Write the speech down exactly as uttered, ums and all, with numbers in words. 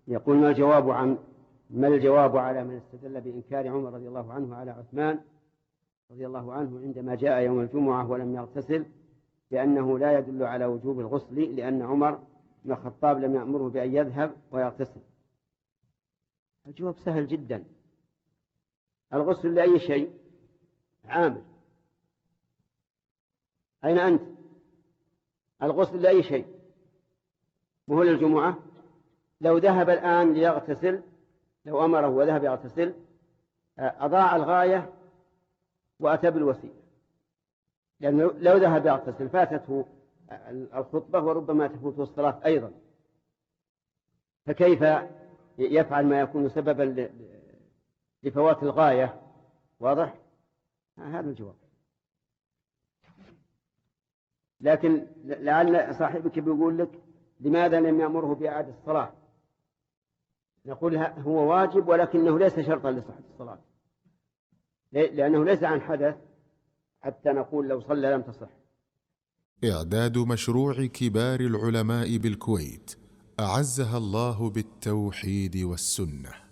يقول ما الجواب عن ما الجواب على من استدل بإنكار عمر رضي الله عنه على عثمان رضي الله عنه عندما جاء يوم الجمعة ولم يغتسل بأنه لا يدل على وجوب الغسل لأن عمر بن الخطاب لم يأمره بأن يذهب ويغتسل؟ الجواب سهل جدا. الغسل لأي شيء عامل. أين أنت؟ الغسل لأي شيء وهو للجمعة. لو ذهب الآن ليغتسل، لو أمره وذهب يغتسل أضاع الغاية وأتى بالوسيلة، لأنه لو ذهب يغتسل فاتته الخطبة وربما تفوته الصلاة أيضا، فكيف يفعل ما يكون سببا لفوات الغاية؟ واضح؟ هذا الجواب. لكن لعل صاحبك بيقول لك لماذا لم يأمره بإعادة الصلاة؟ نقول هو واجب ولكنه ليس شرطا لصحة الصلاة، لأنه ليس عن حدث حتى نقول لو صلى لم تصح. إعداد مشروع كبار العلماء بالكويت أعزها الله بالتوحيد والسنة.